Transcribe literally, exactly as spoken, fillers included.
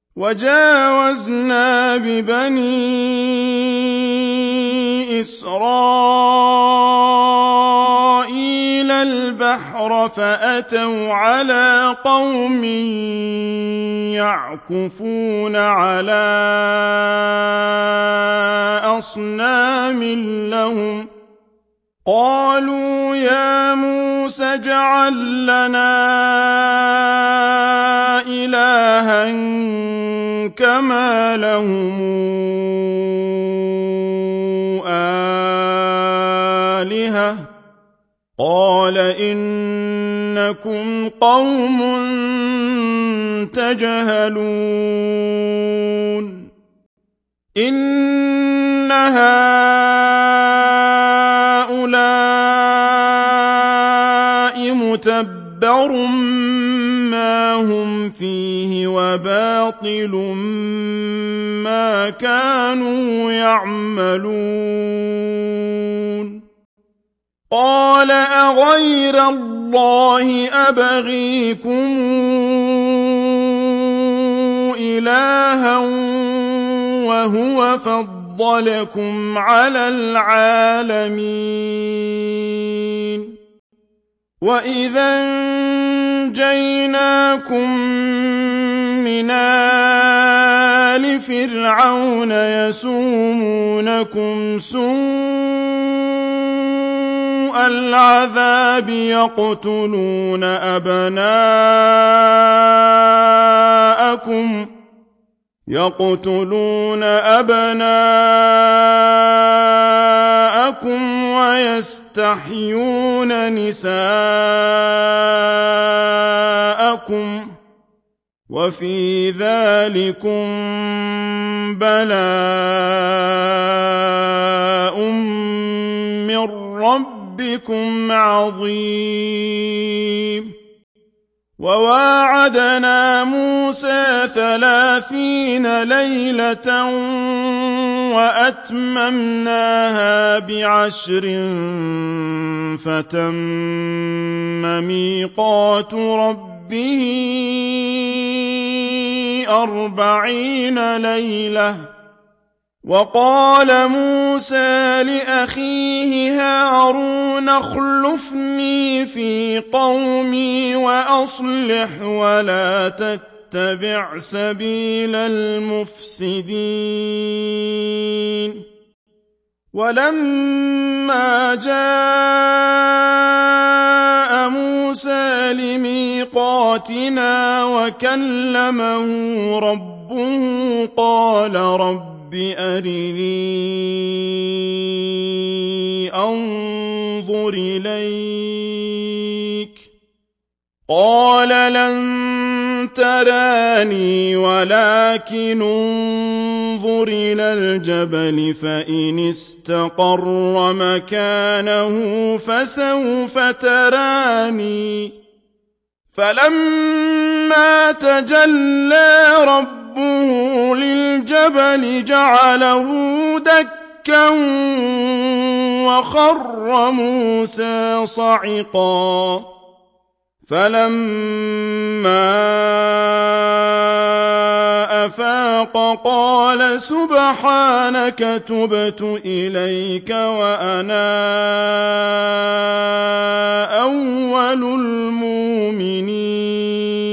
وجاوزنا ببني إسرائيل البحر فأتوا على قوم يعكفون على أصنام لهم قالوا يا موسى اجعل لنا إلها كما لهم آلهة قال إنكم قوم تجهلون إن هؤلاء متبر ما هم فيه وباطل ما كانوا يعملون قال أغير الله أبغيكم إلها وهو فضلكم على العالمين وإذا أنجيناكم من آل فرعون يسومونكم سوء العذاب يقتلون أبناءكم يقتلون أبناءكم ويستحيون نساءكم وفي ذلكم بلاء من ربكم عظيم وواعدنا موسى ثلاثين ليلة وأتممناها بعشر فتم ميقات ربه أربعين ليلة وقال موسى لأخيه هارون اخلفني في قومي وأصلح ولا تتبع سبيل المفسدين ولما جاء موسى لميقاتنا وكلمه ربه قال رب أرني أنظر إليك قال لن تراني ولكن انظر إلى الجبل فإن استقر مكانه فسوف تراني فلما تجلى ربه للجبل جعله دكا وخر موسى صعقا فلما أفاق قال سبحانك تبت إليك وأنا أول المؤمنين